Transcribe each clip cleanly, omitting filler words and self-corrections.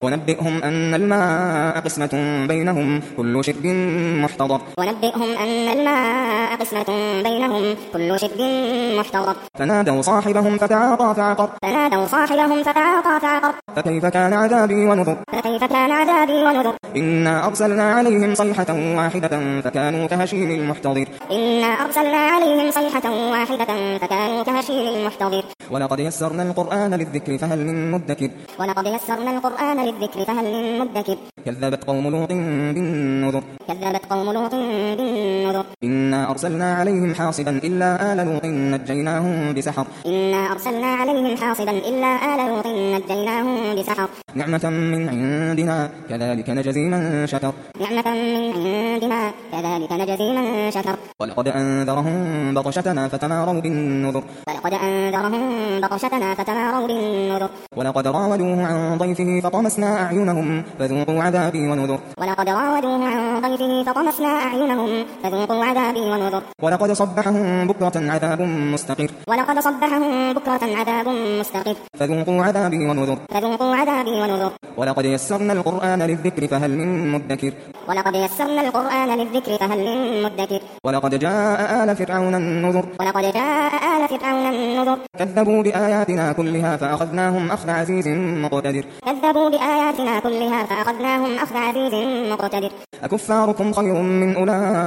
ونبئهم أن الماء قسمة بينهم كل شرب محتضر ونبئهم أن الماء قسمة بينهم كل شرب محتضر فنادوا صاحبهم فتعاطى فعقر فنادوا صاحبهم فتعاطى فعقر فكيف كان عذابي ونذر فكيف كان عذابي ونذر إنا أرسلنا عليهم صيحة واحدة فكانوا كهشيم المحتضر إنا أرسلنا عليهم صيحة واحدة فكانوا كهشيم المحتضر ولقد يسرنا القرآن للذكر فهل من مدكر ولقد يسرنا القرآن للذكر فهل من مدكر كذبت قوم لوط بالنذر كذبت قوم لوط بالنذر إنا أرسلنا عليهم حاصبا إلا آل لوط نجيناهم بسحر إنا أرسلنا عليهم حاصبا إلا آل لوط نجيناهم بسحر نعمة من عندنا كذلك نجزي من شكر نعمة من عندنا كذلك نجزي من شكر ولقد أنذرهم بطشتنا فتماروا بالنذر ولقد أنذرهم بطشتنا فتماروا بالنذر ولقد راودوه عن ضيفه فطمسنا أعينهم فذوقوا عذابي ونذر ولقد راودوه عن ضيفه فطمسنا أعينهم فذوقوا عذابي ونذر ولقد صبحهم بكرة عذاب مستقر ولقد صبحهم بكرة عذاب مستقر فذوقوا عذابي ونذر فذوقوا عذابي ونذر ولقد يسرنا القرآن للذكر فهل من مدكر ولقد يسرنا القرآن للذكر فهل من مدكر ولقد جاء آل فرعون النذر ولقد جاء آل فرعون النذر كذبوا بآياتنا كلها فأخذناهم أخذ عزيز مقتدر كذبوا بآياتنا كلها فأخذناهم أخذ عزيز مقتدر أكفاركم خير من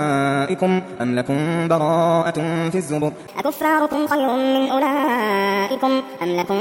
أولئكم أم لكم براءة في الزبر أكفاركم خير من أولئكم أم لكم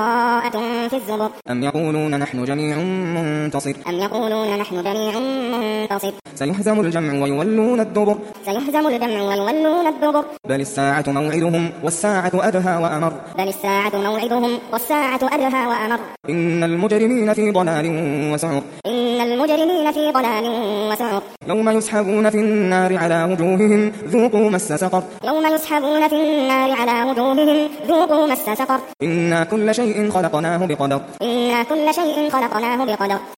براءة في الزبر أم يقولون نحن جميع منتصر أم يقولون نحن جميع منتصر سيهزم الجمع ويولون الدبر سيهزم الجمع ويولون الدبر بل الساعة موعدهم والساعة أدهى وأمر بل الساعة موعدهم والساعة أدهى وأمر إن المجرمين في ضلال وسعر إن المجرمين في ضلال وسعر يوم يسحبون في النار على وجوههم ذوقوا مس سقر يوم يسحبون في النار على وجوههم ذوقوا مس سقر إنا كل شيء خلقناه بقدر إنا كل شيء خلقناه بقدر